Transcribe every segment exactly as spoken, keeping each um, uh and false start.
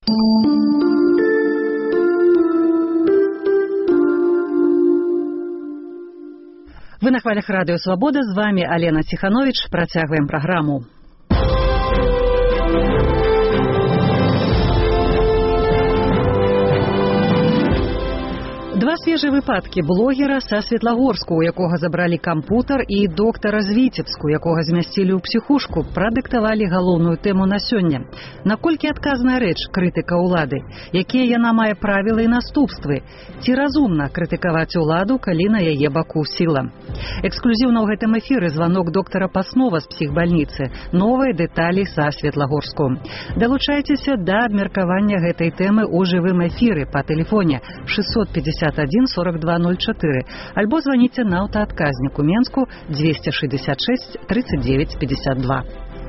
Вы на хвалях Радио Свобода, з вами Алена Тиханович. Працягваем праграму. Два свежыя выпадкі блогера са Светлагорску, у якога забралі кампутар, і доктара з Віцебску, якога змясцілі ў псіхушку, прадыктавалі галоўную тэму на сёння. Наколькі адказная рэч крытыка ўлады? Якія яна мае правілы і наступствы? Ці разумна крытыкаваць уладу, калі на яе баку сіла? Эксклюзіўна ў гэтым эфіры званок доктара Паснова з псіхбальніцы. Новыя дэталі са Светлагорску. Далучайцеся да абмеркавання гэтай тэмы ў жывым эфіры па тэлефоне шестьсот пятьдесят один сорок два ноль четыре альбо звоните на аўтаадказнік у Менску двести шестьдесят шесть тридцать девять пятьдесят два.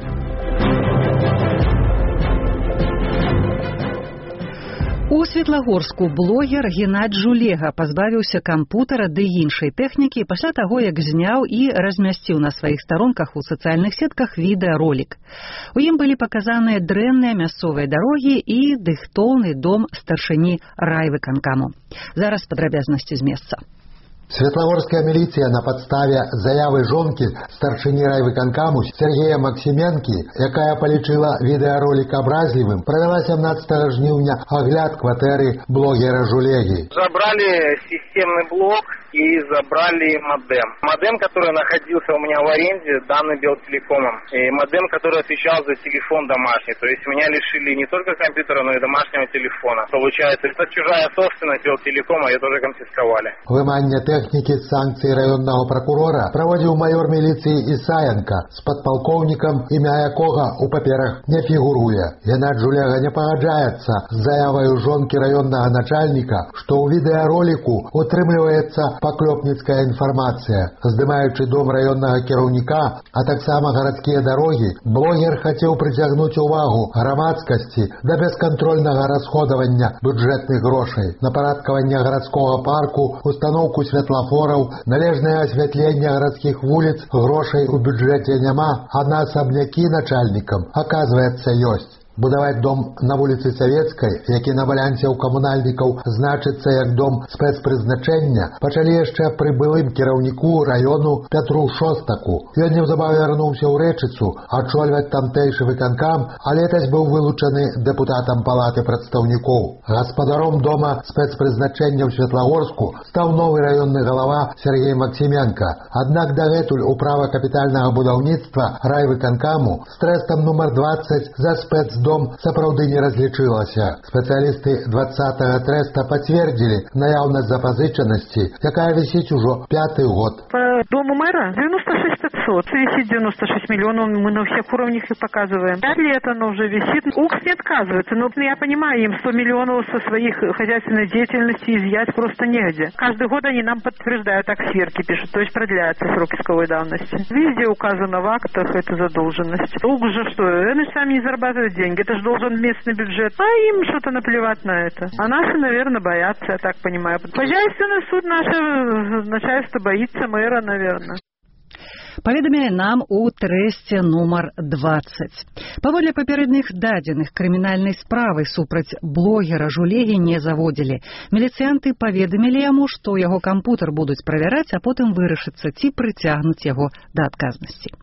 У Светлагорску блогер Геннадзь Жулега пазбавіўся кампутара ды іншай тэхнікі пасля таго, як зняў і размясціў на сваіх старонках у сацыяльных сетках відэаролік. У ім былі паказаныя дрэнныя мясцовыя дарогі і дыхтоўны дом старшыні райвыканкаму. Зараз падрабязнасці з месца. Светлагорская милиция на подставе заявы жонки старшыні райвыканкаму Сергея Максименки, якая полічыла відэаролік абразлівым, провела семнадцатого жніўня огляд кватэры блогера Жулеги. Забрали системный блок и забрали модем. Модем, который находился у меня в аренде, данный Белтелекомом. И модем, который отвечал за телефон домашний. То есть меня лишили не только компьютера, но и домашнего телефона. Получается, это чужая собственность Белтелекома, ее тоже конфисковали. Выманне техники с санкций районного прокурора проводил майор милиции Исаенко с подполковником, имя якога у паперах не фигуруя. Геннадзь Жулега не погоджается с заявой жонки районного начальника, что у видеоролику утрымліваецца паклёпніцкая информация. Здымаючы дом районного кіраўніка, а таксама гарадскія дарогі, блогер хотел притягнуть увагу громадскости до бесконтрольного расходования бюджетных грошей, на парадкаванне городского парку, установку светлофоров, належное осветление городских улиц, грошей у бюджете няма, а на особняки начальникам, оказывается, есть. Будаваць дом на вуліцы Савецкай, які на балансе ў камунальнікаў значыцца як дом спецпрызначэння, пачалі яшчэ пры былым кіраўніку раёну Пятру Шостаку. Ён неўзабаве вярнуўся ў Рэчыцу, ачольваць тамтэйшы выканкам, а летась быў вылучаны дэпутатам палаты прадстаўнікоў. Гаспадаром дома спецпрызначэння ў Светлагорску стаў новы раённы галава Сергей Максименко. Аднак дагэтуль управа капітальнага будаўніцтва райвыканкаму з трэстам нумар двадцать за спец дом сапраўды не разлічылася. Спецыялісты двадцатого трэста пацвердзілі наяўнасць запазычанасці, якая вісіць ужо пяты год. По дому мэра девяносто шесть пятьсот. Висит девяносто шесть миллионов, мы на всех уровнях их показываем. Пять лет оно уже висит. УКС не отказывается, но я понимаю, им сто миллионов со своих хозяйственной деятельности изъять просто негде. Каждый год они нам подтверждают, так сверки пишут, то есть продляются сроки исковой давности. Везде указано в актах эта задолженность. УКС же что, они сами не зарабатывают деньги. Это же должен местный бюджет. А им что-то наплевать на это. А наши, наверное, боятся, я так понимаю. Хозяйственный суд наше начальство боится мэра, наверное. Паведамляе нам у трэсце нумар двадцать. Паводле папярэдніх дадзеных крымінальнай справы супраць блогера Жулегі не заводзілі. Міліцыянты паведамілі яму, што яго кампутар будуць правяраць, а потым вырашыцца, ці прыцягнуць яго да адказнасці.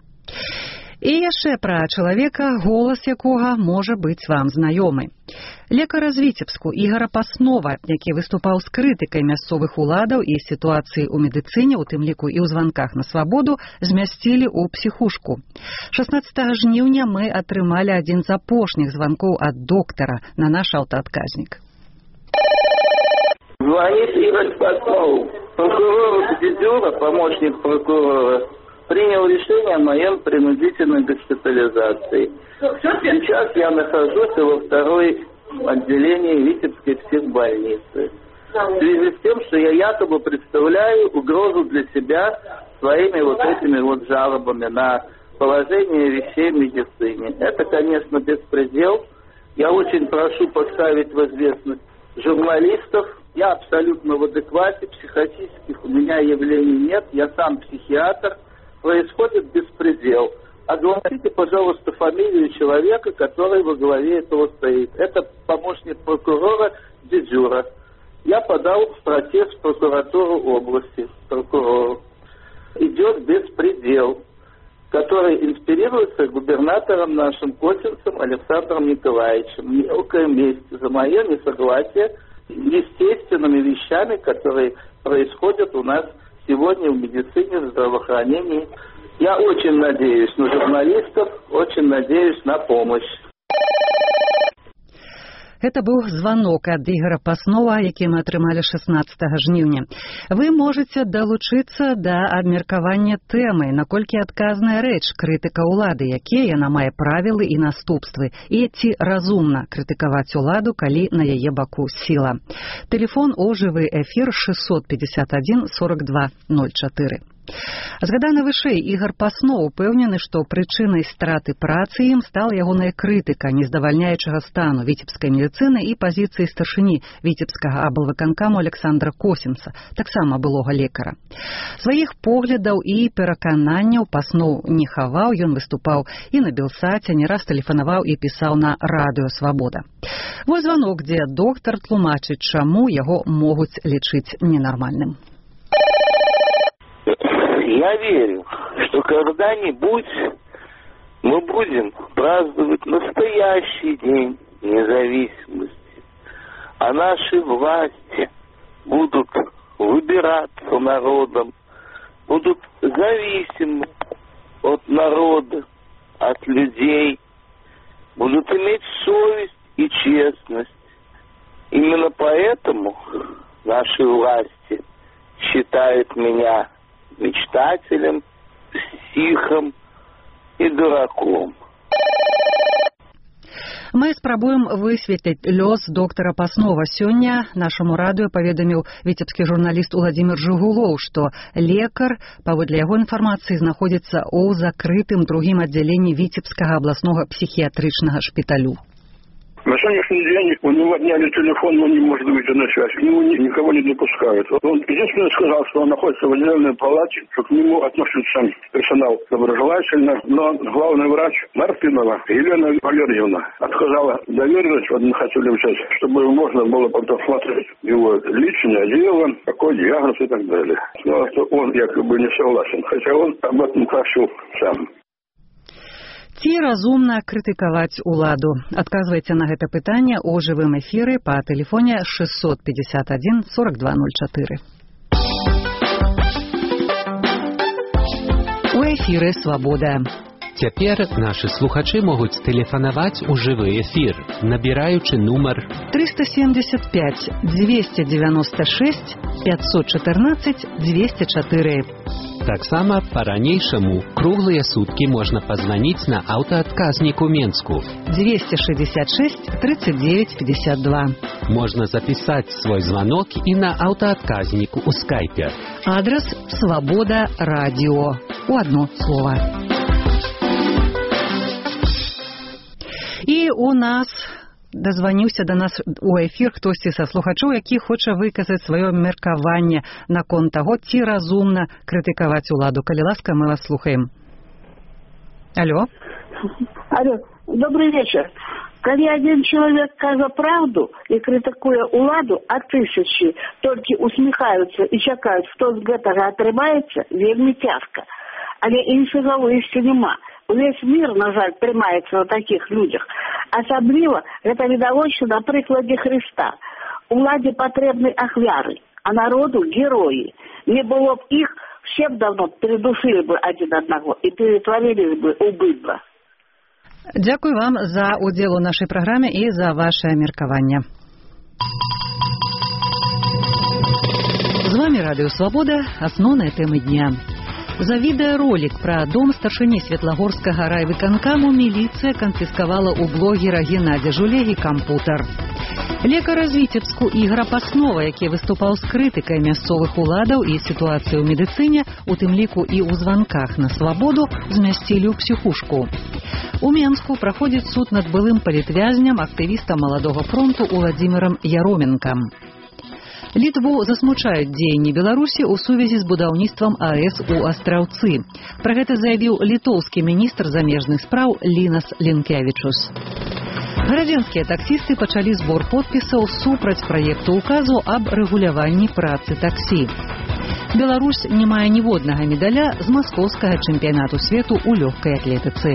І яшчэ пра чалавека, голас якога можа быць вам знаёмы. Лекара з Віцебску Ігора Паснова, які выступаў з крытыкай мясцовых уладаў і сітуацыі ў медыцыне, у тым ліку і ў званках на свабоду, змясцілі ў псіхушку. шаснаццатага жніўня мы атрымалі адзін з апошніх званкоў ад доктара на наш аўтаадказнік. Звонит Игорь Паснов, прокурор Дедюра, помощник прокурора, принял решение о моем принудительной госпитализации. Сейчас я нахожусь во второй отделении Витебской психбольницы. В связи с тем, что я якобы представляю угрозу для себя своими вот этими вот жалобами на положение вещей в медицине. Это, конечно, беспредел. Я очень прошу поставить в известность журналистов. Я абсолютно в адеквате, психотических у меня явлений нет. Я сам психиатр. Происходит беспредел. Огласите, пожалуйста, фамилию человека, который во главе этого стоит. Это помощник прокурора Дедюра. Я подал в протест в прокуратуру области, прокурору. Идет беспредел, который инспирируется губернатором нашим Котинцем Александром Николаевичем. Мелкая месть за мое несогласие с естественными вещами, которые происходят у нас сегодня в медицине, в здравоохранении. Я очень надеюсь на журналистов, очень надеюсь на помощь. Гэта быў званок ад Ігора Паснова, які мы атрымалі шаснаццатага жніўня. Вы можаце далучыцца да абмеркавання тэмы, наколькі адказная рэч крытыка ўлады, якія яна мае правілы і наступствы, і ці разумна крытыкаваць уладу, калі на яе баку сіла. Тэлефон у жывы эфір шестьсот пятьдесят один сорок два ноль четыре. Згаданы вышэй Ігор Паснов упэўнены, што прычынай страты працы ім стала ягоная крытыка нездавальняючага стану віцебскай медыцыны і пазіцыі старшыні віцебскага аблвыканкаму Александра Косінца, таксама былога лекара. Сваіх поглядаў і перакананняў Паснов не хаваў, ён выступаў і на Белсаце, не раз тэлефанаваў і пісаў на радыё «Свабода». Вось званок, дзе доктар тлумачыць, чаму яго могуць лічыць ненармальным. Я верю, что когда-нибудь мы будем праздновать настоящий день независимости, а наши власти будут выбираться народом, будут зависимы от народа, от людей, будут иметь совесть и честность. Именно поэтому наши власти считают меня мечтателем, психом и дураком. Мы спрабуем высветліць лёс доктара Паснова. Сёння нашаму радыё паведаміў віцебскі журналіст Уладзімір Жыгулоў, што лекар, паводле яго інфармацыі, знаходзіцца ў закрытым другім аддзяленні Віцебскага абласнога псіхіятрычнага шпіталю. На сегодняшний день у него отняли телефон, но не может выйти на связь. К нему никого не допускают. Он единственное сказал, что он находится в отдельной палате, что к нему относится персонал доброжелательно, но главный врач Марпинова Елена Валерьевна отказала доверенность в однохотелем части, чтобы можно было потом смотреть его личное дело, какой диагноз и так далее. Но что он якобы не согласен, хотя он об этом просил сам. Ці разумна крытыкаваць уладу? Адказвайце на гэта пытанне ў жывым эфіры па тэлефоне шестьсот пятьдесят один сорок два ноль четыре. У эфіры «Свабода». Цяпер нашы слухачы могуць тэлефанаваць у жывы эфір, набіраючы нумар триста семьдесят пять двести девяносто шесть пятьсот четырнадцать двести четыре. Таксама па-ранейшаму круглыя суткі можна пазваніць на аўтаадказнік у Менску двести шестьдесят шесть тридцать девять пятьдесят два. Можна запісаць свой званок і на аўтаадказніку ў скайпе. Адрес «Свабода радио» у одно слово. І у нас дазваніўся да нас у эфір хтосьці са слухачоў, які хоча выказаць сваё меркаванне наконт таго, ці разумна крытыкаваць уладу. Калі ласка, мы вас слухаем. Алло. Алло, добрый вечер. Калі один человек кажа правду и критикуе уладу, а тысячи только усміхаюцца и чакаюць, хто з гэтага атрымаецца, вельмі цяжка. Але іншага выйсця няма. Весь мир, на жаль, прымаецца на таких людях. Асабліва гэта відавочна на прыкладе Христа. Уладе патрэбны ахвяры, а народу герои. Не было б их, все б давно передушили бы один одного и перетворились бы у быдла. Дзякуй вам за удзел у нашай праграме і за ваше меркаванне. З вами Радыё Свабода, асноўныя тэмы дня. За відэаролік пра дом старшыні Светлагорскага райвыканкаму міліцыя канфіскавала ў блогера Геннадзя Жулегі кампутар. Лекара з Віцебску Ігора Паснова, які выступаў з крытыкай мясцовых уладаў і сітуацыі ў медыцыне, у тым ліку і ў званках на свабоду, змясцілі ў псіхушку. У Менску праходзіць суд над былым палітвязням, актывістам Маладога фронту Уладзімірам Яроменкам. Літву засмучаюць дзеянні Беларусі ў сувязі з будаўніцтвам АЭС у Астраўцы. Пра гэта заявіў літоўскі міністр замежных спраў Лінас Лінкевічус. Гарадзенскія таксісты пачалі збор подпісаў супраць праекту указу аб рэгуляванні працы таксі. Беларусь не мае ніводнага медаля з маскоўскага чэмпіянату свету ў лёгкай атлетыцы.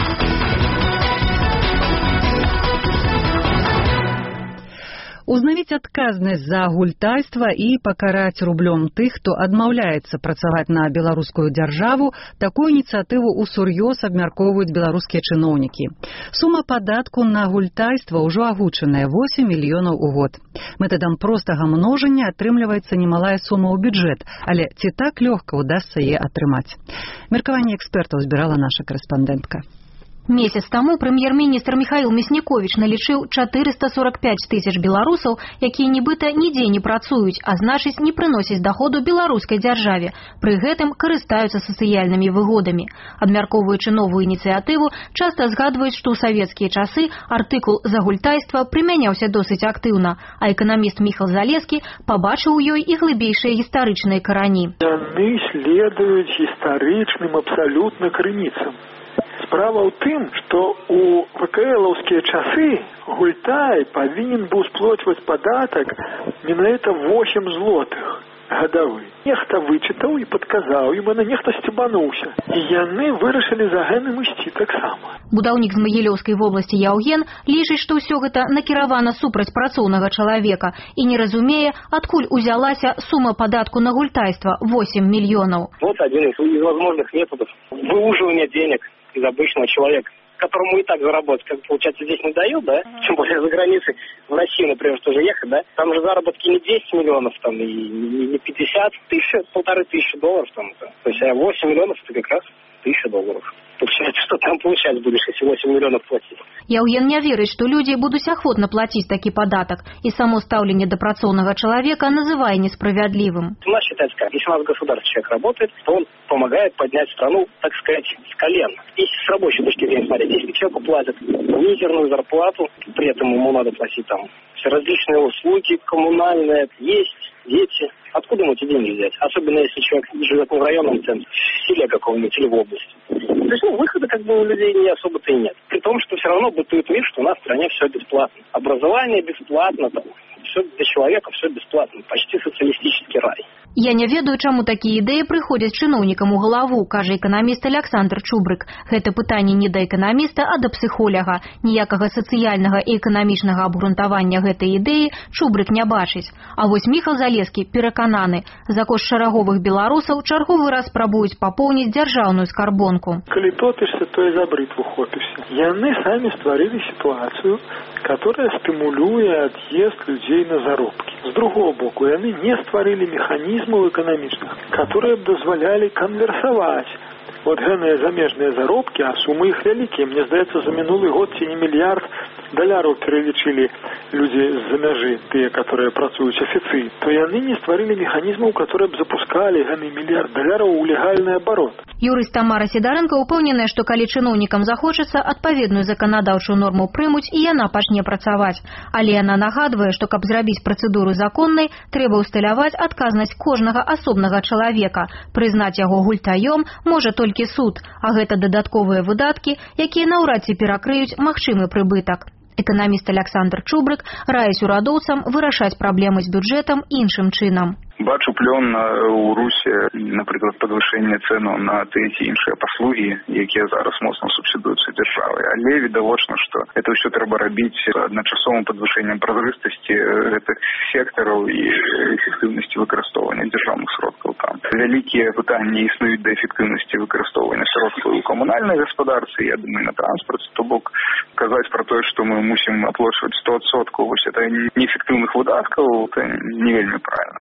Узнавіць адказнасць за гультайства і пакараць рублём тых, хто адмаўляецца працаваць на беларускую дзяржаву, такую ініцыятыву усур'ёз абмяркоўваюць беларускія чыноўнікі. Сума падатку на гультайства ўжо агучаная восем мільёнаў у год. Метадам простага множання атрымліваецца немалая сума ў бюджэт, але ці так лёгка ўдасца яе атрымаць? Меркаванне экспертаў збірала наша корэспандэнтка. Месяц таму прэм'ер-міністр Міхаіл Мясніковіч налічыў чатырыста сорак пяць тысяч беларусаў, якія нібыта нідзе не працуюць, а значыць не прыносяць даходу беларускай дзяржаве. Пры гэтым карыстаюцца сацыяльнымі выгодамі. Абмяркоўваючы новую ініцыятыву, часта згадваюць, што ў савецкія часы артыкул за гультайства прымяняўся досыць актыўна, а эканаміст Міхал Залескі пабачыў у ёй і глыбейшыя гістарычныя карані. Яны следуюць гістарычным абсалютна крыніцам. Справа ў тым, што ў ВКЛаўскія часы гультай павінен быў сплочваць падатак менавіта восем злотых гадавы. Нехта вычытаў і падказаў ім, а нехта сцебануўся. І яны вырашылі за гэны мысці таксама. Будаўнік з Магілёўскай вобласці Яўген лічыць, што ўсё гэта накіравана супраць працоўнага чалавека і не разумее, адкуль узялася сума падатку на гультайства восемь мільёнаў. Вот один из возможных методов выуживания денег из обычного человека, которому и так заработать, как получается, здесь не дают, да? Тем более за границей, в Россию, например, тоже ехать, да? Там же заработки не десять миллионов, там, и не пятьдесят, тысяча, полторы тысячи долларов, там, да? То есть восемь миллионов это как раз тысяча долларов. Получается, что там получать будешь, если восемь миллионов платить. Яўген не верыць, што людзі будуць ахвотна плаціць такі падатак, і само стаўленне да працоўнага чалавека называе несправядлівым. У нас считается как, если у нас государство человек работает, то он помогает поднять страну, так сказать, с колен. Если с рабочей точки зрения смотреть, если человеку платят мизерную зарплату, при этом ему надо платить там все различные услуги коммунальные, есть, дети. Откуда ему эти деньги взять? Особенно если человек живет не в районном центре, в селе каком-нибудь или в области. То есть, ну, выхода как бы у людей не особо-то и нет. При том, что все равно бытует мир, что у нас в стране все бесплатно. Образование бесплатно, там, все для человека, все бесплатно. Почти социалистический рай. Я не ведаю, чаму такія ідэі прыходзяць чыноўнікам у галаву, кажа эканаміст Александр Чубрык. Гэта пытанне не да эканаміста, а да псіхоляга. Ніякага сацыяльнага і эканамічнага абгрунтавання гэтай ідэі Чубрык не бачыць. А вось Міхал Залескі перакананы, за кошт шараговых беларусаў чарговы раз спрабуюць папоўніць дзяржаўную скарбонку. Калі топішся, то і за брытву хопішся. Яны самі стварылі сітуацыю, которая стымулюе ад'езд людзей на заробкі. З другого боку, яны не стварылі механізмаў эканамічных, которые б дазвалялі канверсаваць вот гэтыя замежныя заробкі, а сумы іх вялікія. Мне здаецца, за мінулы год ці не мільярд даляраў пералічылі людзі з-за мяжы, тыя, которые працуюць афіцыйна, то яны не стварылі механізмаў, которые б запускалі гэны мільярд даляраў у легальны абарот. Юрыст Тамара Сідарэнка ўпэўненая, што калі чыноўнікам захочацца, адпаведную заканадаўчую норму прымуць і яна пачне працаваць. Але яна нагадвае, што каб зрабіць працэдуру законнай, трэба ўсталяваць адказнасць кожнага асобнага чалавека. Прызнаць яго гультаём можа толькі суд, а гэта дадатковыя выдаткі, якія наўрад ці перакрыюць магчымы прыбытак. Эканаміст Александр Чубрык раіць урадоўцам вырашаць праблемы з бюджэтам іншым чынам. Бачу плён у Русі, наприклад, підвищення ціну на ті ці інші послуги, які зараз моцно субсидуються державою. Але відавочно, що це все треба робити одночасовим підвищенням прозорості цих секторів і ефективності використовування державних сродків там. Великі питання існують до ефективності використовування сродків у комунальній господарстві, я думаю, на транспорті. Тобто казати про те, що ми мусимо оплачувати сто відсотків ось це неефективних видатків, це не вельми правильно.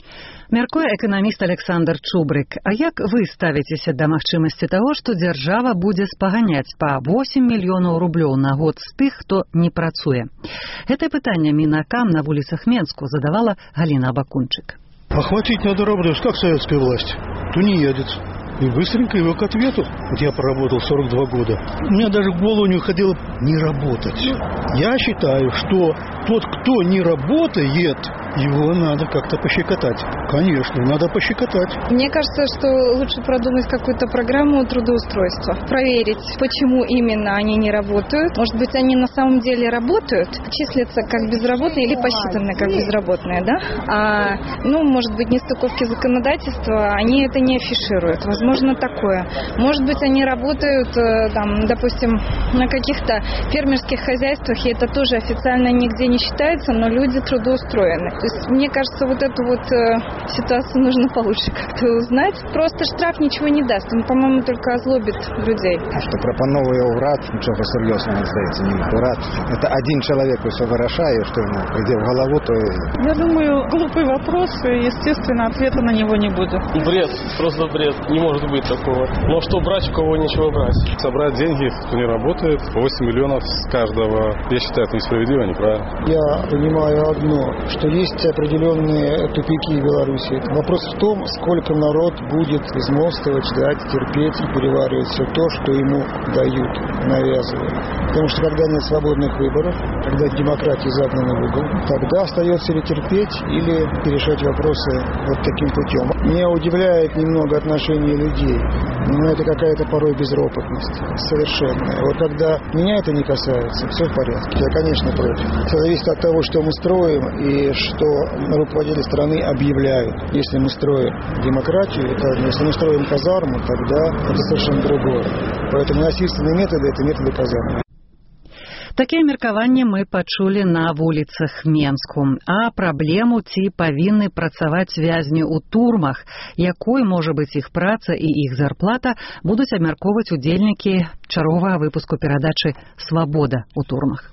Мяркуе эканаміст Александр Чубрык. А як вы ставіцеся да магчымасці таго, што дзяржава будзе спаганяць па восем мільёнаў рублёў на год з тых, хто не працуе? Гэтае пытанне Мінакам на вуліцах Менску задавала Галина Абакунчик. Охватить надо работу, как советская власть. Тунеядец. И быстренько его к ответу. Вот я проработал сорок два года. У меня даже в голову не уходило не работать. Я считаю, что тот, кто не работает, его надо как-то пощекотать. Конечно, надо пощекотать. Мне кажется, что лучше продумать какую-то программу трудоустройства. Проверить, почему именно они не работают. Может быть, они на самом деле работают, числятся как безработные или посчитаны как безработные, да? А, ну, может быть, нестыковки законодательства, они это не афишируют. Возможно, такое. Может быть, они работают, там, допустим, на каких-то фермерских хозяйствах, и это тоже официально нигде не считается, но люди трудоустроены. То есть, мне кажется, вот эту вот э, ситуацию нужно получше как-то узнать. Просто штраф ничего не даст. Он, по-моему, только озлобит людей. Что пропановує уряд, нічого серйозного не здається, не уряд. Это один человек все вырашает, что ему придет в голову, то... Я думаю, глупый вопрос, и, естественно, ответа на него не будет. Бред, просто бред. Не может быть такого. Но что брать, у кого ничего брать? Собрать деньги, кто не работает, восемь миллионов с каждого. Я считаю, это несправедливо, неправильно. Я понимаю одно, что есть определенные тупики в Беларуси. Вопрос в том, сколько народ будет безмолвствовать, ждать, терпеть и переваривать все то, что ему дают, навязывают. Потому что когда нет свободных выборов, когда демократия загнана в угол, тогда остается или терпеть, или решать вопросы вот таким путем. Меня удивляет немного отношение людей. Но это какая-то порой безропотность совершенная. Вот когда меня это не касается, все в порядке. Я, конечно, против. Все зависит от того, что мы строим и что руководители страны объявляют. Если мы строим демократию, это одно. Если мы строим казарму, тогда это совершенно другое. Поэтому насильственные методы – это методы казармы. Такія меркаванні мы пачулі на вуліцах Менску. А праблему, ці павінны працаваць вязні ў турмах, якой можа быць іх праца і іх зарплата, будуць абмяркоўваць удзельнікі чарговага выпуску перадачы «Свабода ў турмах».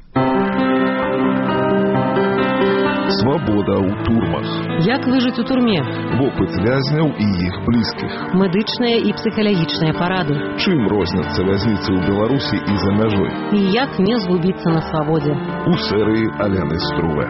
Свабода ў турмах. Як выжыць у турме? Вопыт вязняў і іх блізкіх. Медычныя і псіхалагічныя парады. Чым розняцца вязніцы ў Беларусі і за мяжой? І як не згубіцца на свабодзе? У серыі Алены Струве.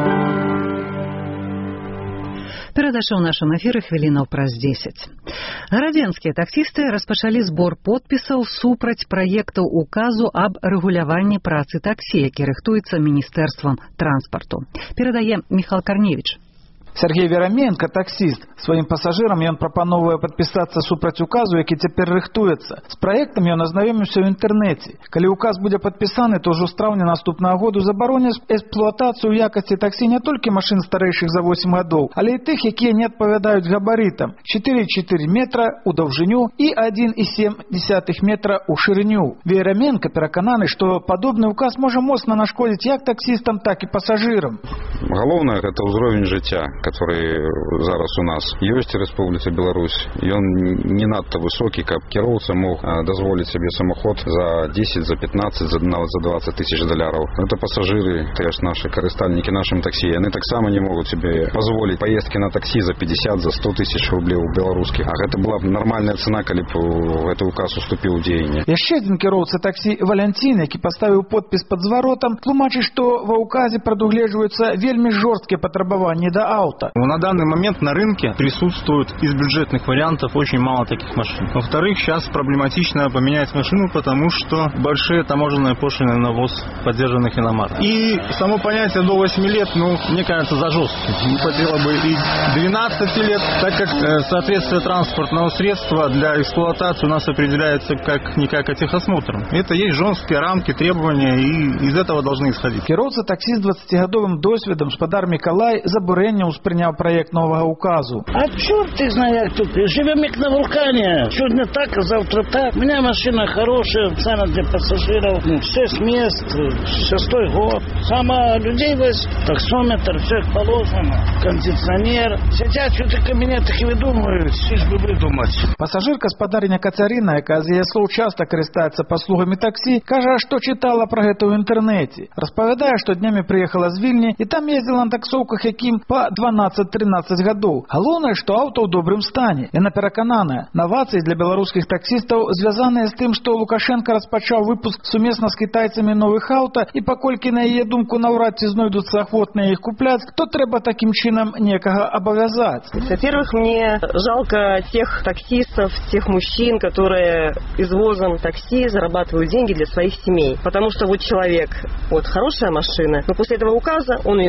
Перадача ў нашым эфіры хвілінаў праз дзесяць. Гарадзенскія таксісты распачалі збор подпісаў супраць праектаў указу аб рэгуляванні працы таксі, які рыхтуецца міністэрствам транспарту. Перадае Михаил Корневич. Сергей Вераменко, таксіст, сваім пасажырам ён прапановвае падпісацца супраць указу, які цяпер рыхтуецца. З праектам ён азнаёміўся ў інтэрнэце. Калі ўказ будзе падпісаны, то ўжо з траўня наступнага году забароняць эксплуатацыю ў якасці таксі не толькі машын старэйшых за восем гадоў, але і тых, якія не адпавядаюць габарытам чатыры і чатыры метра ў даўжыню і адзін і сем дзесятых метра ў шырыню. Вераменко перакананы, што падобны ўказ можа моцна нашкодзіць як таксістам, так і пасажырам. Галоўнае гэта ўзровень жыцця, который зараз у нас ёсць у Рэспубліцы Беларусь. Ён не надта высокі, каб кіроўца мог дазволіць сабе самаход за дзесяць, за пятнаццаць, за двадцать тысяч даляраў. Это пасажыры, то есть наши карыстальнікі нашым таксі. Яны таксама не могуць себе позволіць поездкі на таксі за пятьдесят, за сто тысяч рублей беларускіх. А гэта была б нармальная цена, калі б гэты указ уступіў у дзеянне. Яшчэ адзін кіроўца таксі Валянцін, які паставіў подпіс пад зваротам, тлумачыць, што ва ўказе прадугледжваюцца вельмі жорсткія патрабаванні да аўта. На данный момент на рынке присутствует из бюджетных вариантов очень мало таких машин. Во-вторых, сейчас проблематично поменять машину, потому что большие таможенные пошлины на ввоз поддержанных иномарок. И само понятие до восьми лет, ну, мне кажется, за жестким. Не хватило бы и двенадцати лет, так как э, соответствие транспортного средства для эксплуатации у нас определяется как-никак техосмотром. Это есть жесткие рамки, требования, и из этого должны исходить. Кіроўца таксі з двадцатигадовым досведом Шпадар Миколай з абурэннем успрыняў проект нового указу. А черт их знает, тут живем как на вулкане. Сегодня так, а завтра так. У меня машина хорошая, цена для пассажиров, шесть мест, шестой год. Сама людей весь, таксометр, все как положено, кондиционер. Сидят что-то кабинетах и выдумывают, лишь бы выдумать. Пассажирка спадарня Кацярина, яка з яе слоў часта карыстаецца паслугамі таксі, кажа, што чытала пра гэта ў інтэрнэце. Распавядае, што днямі прыехала з Вільні і там ездзіла на таксоўках, якім па дванаццаць-трынаццаць гадоў. Галоўнае, што аўто ў добрым стане. Яна перакананая, навацыі для беларускіх таксістаў звязаныя з тым, што Лукашенко распачаў выпуск сумесна з кітайцамі новых аўто, і паколькі на яе думку наўрад ці знойдуцца ахвотныя іх купляць, то трэба такім чынам некага абавязаць. Во-первых, мне жалко тех таксистов, тех мужчин, которые извозом такси зарабатывают деньги для своих семей. Потому что вот человек, вот хорошая машина, но после этого указа он ее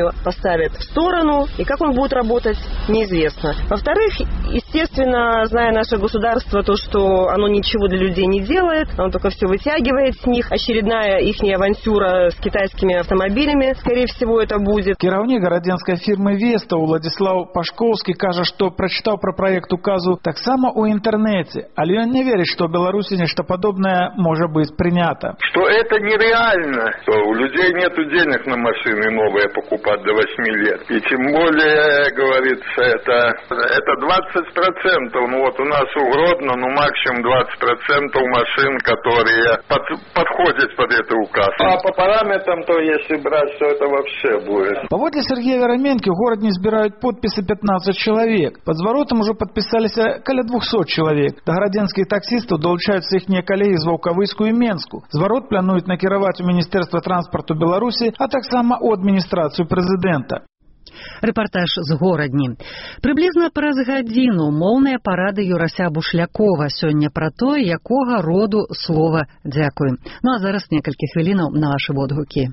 его поставят в сторону, и как он будет работать, неизвестно. Во-вторых, естественно, зная наше государство, то, что оно ничего для людей не делает, оно только все вытягивает с них. Очередная их авантюра с китайскими автомобилями, скорее всего, это будет. Кіраўнік гарадзенскай фірмы «Веста» Уладзіслаў Пашкоўскі кажа, што прачытаў пра праект указу таксама ў інтэрнэце, але ён не верыць, што ў Беларусі нешта падобнае можа быць прынята. Что это нереально, что у людей нету денег на машины новые покупать до восьми лет. И тем более, говорится, это, это двадцать процентов. Ну вот у нас у Гродно, ну максимум двадцать процентов машин, которые под, подходят под этот указ. А по параметрам, то если брать, то это вообще будет. Паводле Сергея Вераменкі, у горадні збіраюць подпісы пятнадцать чалавек. Пад зваротам ужо падпісаліся каля двухсот чалавек. Да гарадзенскіх таксістаў долучаюцца іхнія калегі з Ваўкавыску і Менску. Зварот плануюць накіраваць у Міністэрства транспарту Беларусі, а таксама ў адміністрацыю прэзідэнта. Рэпартаж з горадні. Прыблізна праз гадзіну моўныя парады Юрася Бушлякова сёння пра тое, якога роду слова «дзякуй». Ну а зараз некалькі хвілінаў на вашы водгукі.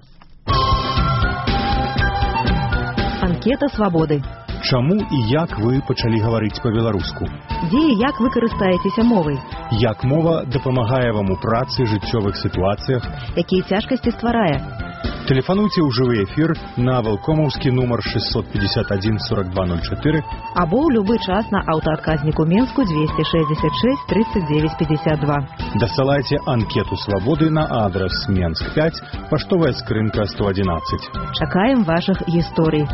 Анкета «Свабоды». Чаму і як вы пачалі гаварыць па-беларуску? Дзе і як вы карыстаецеся мовай? Як мова дапамагае вам у працы, жыццёвых сітуацыях? Якія цяжкасці стварае? Тэлефануйце ў жывы эфір на валкомаўскі нумар шестьсот пятьдесят один сорок два ноль четыре або ў любы час на аўтаадказніку Менску двести шестьдесят шесть тридцать девять пятьдесят два. Дасылайце анкету «Свабоды» на адрес Менск пять, паштовая скрынка сто одиннадцать. Чакаем вашых гісторый.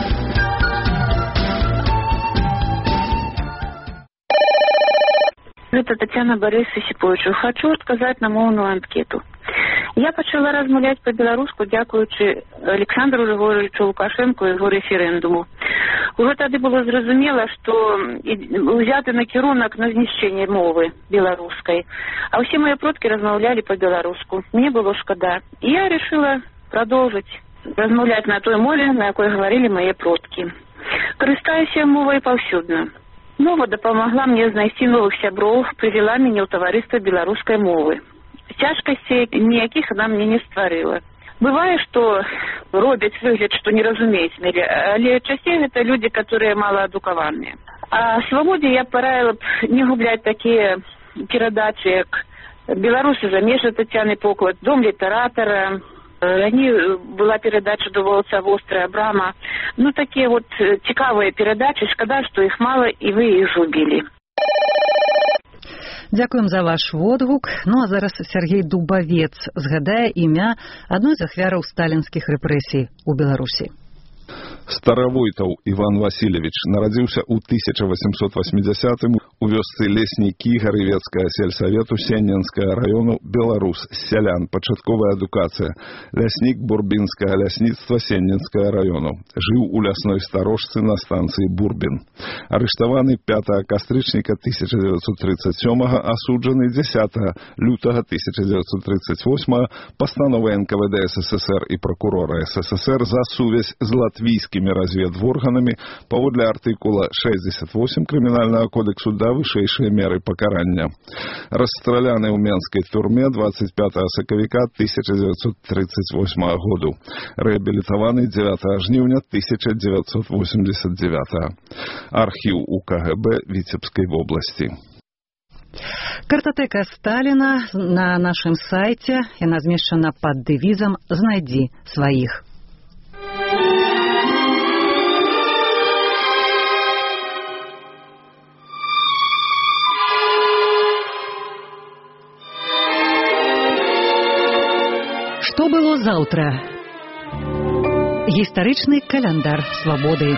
Это Татьяна Борис Исипович. Хочу отказать на моўную анкету. Я пачала размаўляць па-беларуску дзякуючы Александру Григорьевичу Лукашенко і яго рэферэндуму. Уже тады было зразумела, што ўзяты накірунак на знішчэнне мовы беларускай. А ўсе мои продкі размаўлялі па-беларуску. Мне было шкада. І я решила продолжить размаўляць на той мове, на якой говорили мои продкі. Карыстаюся мовай паўсюдна. Мова дапамагла мне знайсці новых сяброў, прывяла мяне ў таварыства беларускай мовы. Цяжкасцей ніякіх она мне не стварыла. Бывае, што робяць выгляд, што не разумеюць, але часцей гэта людзі, которые малаадукаваныя. А «Свабодзе» я параіла б не губляць такія перадачы, як «Беларусы за межы» Тацяны Поклад, «Дом літаратара». Раней была передача «Доволоца вострая брама». Ну, такие вот цікавые передачи. Шкада, что их мало, и вы их зубили. Дзякуем за ваш водгук. Ну а зараз Сергей Дубавец згадае імя адной з ахвяраў сталінскіх рэпрэсій у Беларусі. Старавойтаў Іван Васильевич нарадзіўся ў тысяча восемьсот восьмидесятым у вёсцы Леснікі Гарывецкага сельсавету Сенненскага раёну, беларус, сялян, пачатковая адукацыя, ляснік Бурбінскага лясніцтва Сенненскага раёну. Жыў у лясной старожцы на станцыі Бурбін. Арыштаваны пятага кастрычніка тысяча девятьсот тридцать сёмага, асуджаны дзесятага лютага тысяча девятьсот тридцать восьмага пастановай эн ка вэ дэ эс эс эс эр і прокурора эс эс эс эр за сувязь з латвійскімі разведворганамі паводле артыкула шестьдесят восемь крымінальнага кодексу да вышэйшыя меры пакарання. Расстраляны ў менскай турме двадцать пятага сакавіка тысяча девятьсот тридцать восьмага году. Рэабілітаваны дзевятага жніўня тысяча девятьсот восемьдесят девятага. Архіў у ка гэ бэ Віцебскай вобласці. Картатэка Сталіна на нашым сайце. Яна змешчана пад дэвізам «Знайдзі сваіх». Што было заўтра? Гістарычны каляндар свабоды.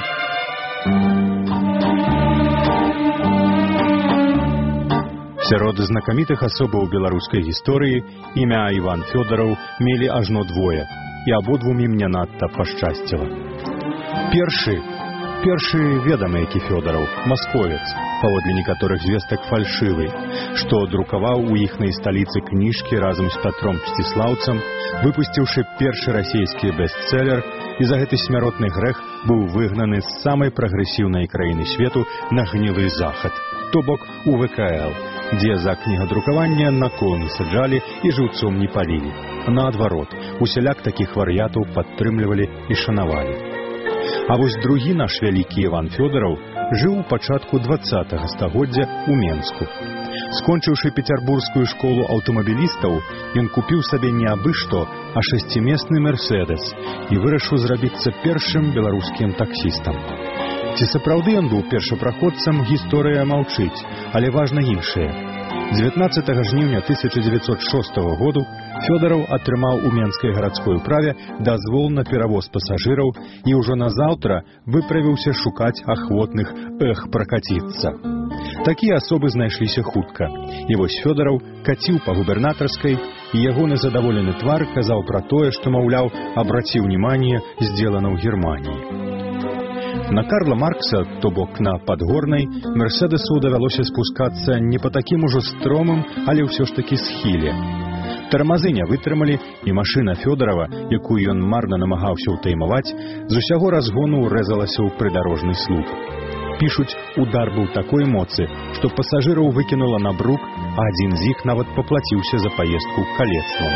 Сярод знакамітых асобаў беларускай гісторыі імя Іван Фёдараў мелі ажно двое, і абодвум ім не надта пашчасціла. Першы, першы ведамы які Фёдараў, масковец, паводле некаторых звестак фальшывы, што друкаваў у іхнай сталіцы кніжкі разам з Пятром Мсціслаўцам, выпусціўшы першы расійскі бестселлер, і за гэты смяротны грэх быў выгнаны з самай прагрэсіўнай краіны свету на гнілы захад, то бок у вэ ка эл, дзе за кнігадрукаванне на кол не саджалі і жыўцом не палілі. Наадварот, усяляк такіх вар'ятаў падтрымлівалі і шанавалі. А вось другі наш вялікі Іван Фёдараў жыў у пачатку дваццатага стагоддзя ў Менску. Скончыўшы пецярбургскую школу аўтамабілістаў, ён купіў сабе не абы што, а шасцімесны «Мерседес» і вырашыў зрабіцца першым беларускім таксістам. Ці сапраўды ён быў першапраходцам, гісторыя маўчыць, але важна іншае. дзевятнаццатага жніўня тысяча дзевяцьсот шостага году Фёдараў атрымаў у Менскай гарадской управе дазвол на перавоз пасажыраў і ўжо назаўтра выправіўся шукаць ахвотных эх пракаціцца. Такія асобы знайшліся хутка. І вось Фёдараў каціў па губернатарскай, і ягоны задаволены твар казаў пра тое, што, маўляў, абраці ўніманне, сделано ў Германіі. На Карла Маркса, то бок на Падгорнай, «Мерседесу» давялося спускацца не па такім ужо стромым, але ўсё ж такі схіле. Тармазы не вытрымалі, і машына Фёдарава, якую ён марна намагаўся ўтаймаваць, з усяго разгону рэзалася ў прыдарожны слуп. Пішуць, удар быў такой моцы, што пасажыраў выкінула на брук, а адзін з іх нават паплаціўся за паездку калецтвам.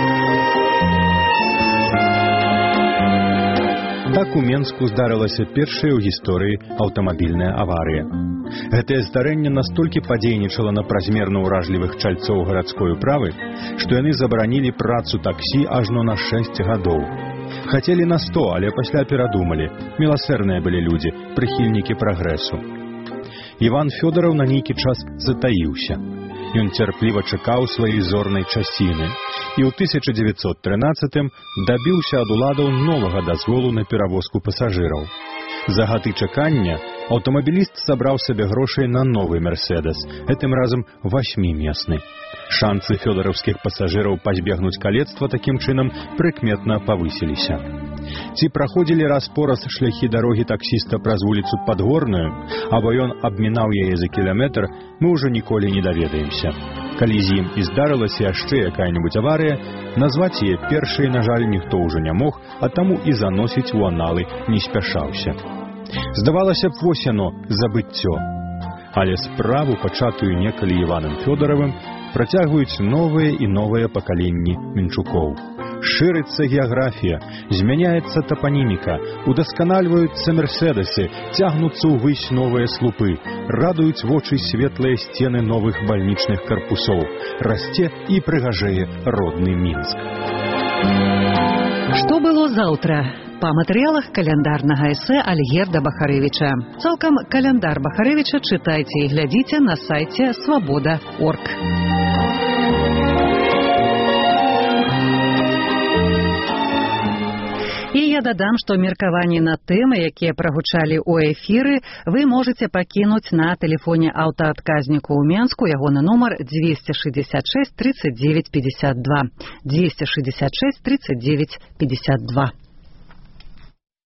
Так у Менску здарылася першая ў гісторыі аўтамабільная аварыя. Гэтае здарэнне настолькі падзейнічала на празмерна ўражлівых чальцоў гарадской управы, што яны забаранілі працу таксі ажно на шэсць гадоў. Хацелі на сто, але пасля перадумалі. Міласэрныя былі людзі, прыхільнікі прагрэсу. Іван Фёдараў на нейкі час затаіўся. Ён цярпліва чакаў сваёй зорнай часіны і ў тысяча дзевяцьсот трынаццатым дабіўся ад уладаў новага дазволу на перавозку пасажыраў. За гады чакання аўтамабіліст сабраў сабе грошай на новы «Мерседес», гэтым разам васьмімесны. Шанцы фёдараўскіх пасажыраў пазбегнуць калецтва такім чынам прыкметна павысіліся. Ці праходзілі раз-пораз шляхі дарогі таксіста праз вуліцу Падгорную, або ён абмінаў яе за кіламетр, мы ўжо ніколі не даведаемся. Калі з ім і здарылася яшчэ якая-небудзь аварыя, назваць яе першай, на жаль, ніхто ўжо не мог, а таму і заносіць у аналы не спяшаўся. Здавалася б, вось яно, забыццё. Але справу, пачатую некалі Іванам Фёдаравым, працягваюць новыя і новыя пакаленні Мінчукоў. Шырыцца геаграфія, змяняецца тапаніміка, удасканальваюцца «Мерседесы», цягнуцца ўвысь новыя слупы, радуюць вочы светлыя сцены новых бальнічных карпусоў, расце і прыгажэе родны Мінск. Што было заўтра? Па матэрыялах каляндарнага эсэ Альгерда Бахарэвіча. Цалкам каляндар Бахарэвіча чытайце і глядзіце на сайце свабода крапка орг. І я дадам, што меркаванні на тэмы, якія прагучалі ў эфіры, вы можаце пакінуць на тэлефоне аўтаадказніку ў Менску, ягоны нумар двести шестьдесят шесть тридцать девять пятьдесят два. двести шестьдесят шесть тридцать девять пятьдесят два.